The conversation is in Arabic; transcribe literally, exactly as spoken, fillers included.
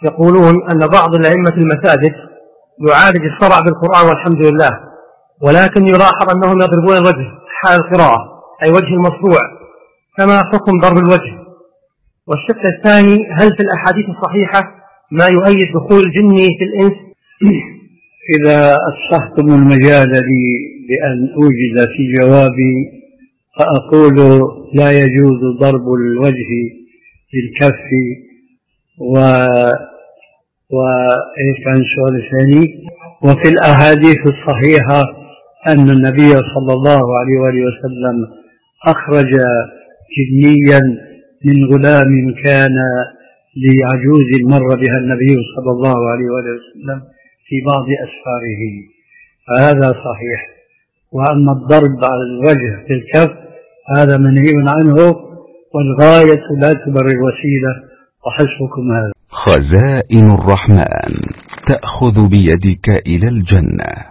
يقولون أن بعض الأئمة المساجد يعالج الصرع بالقرآن والحمد لله، ولكن يلاحظ أنهم يضربون الوجه حال القراءة، أي وجه المصروع، كما حكم ضرب الوجه. والشق الثاني، هل في الأحاديث الصحيحة ما يؤيد دخول الجن في الإنس؟ إذا أصحتم المجال لي بأن أوجد في جوابي فأقول لا يجوز ضرب الوجه بالكف. و وإيش كان السؤال الثاني؟ وفي الأحاديث الصحيحة أن النبي صلى الله عليه وآله وسلم أخرج جنيا من غلام كان لعجوز مر بها النبي صلى الله عليه وآله وسلم في بعض أسفاره، فهذا صحيح. وأما الضرب على الوجه بالكف هذا منهي عنه، والغاية لا تبرر الوسيلة، وحسبكم هذا. خزائن الرحمن تأخذ بيدك إلى الجنة.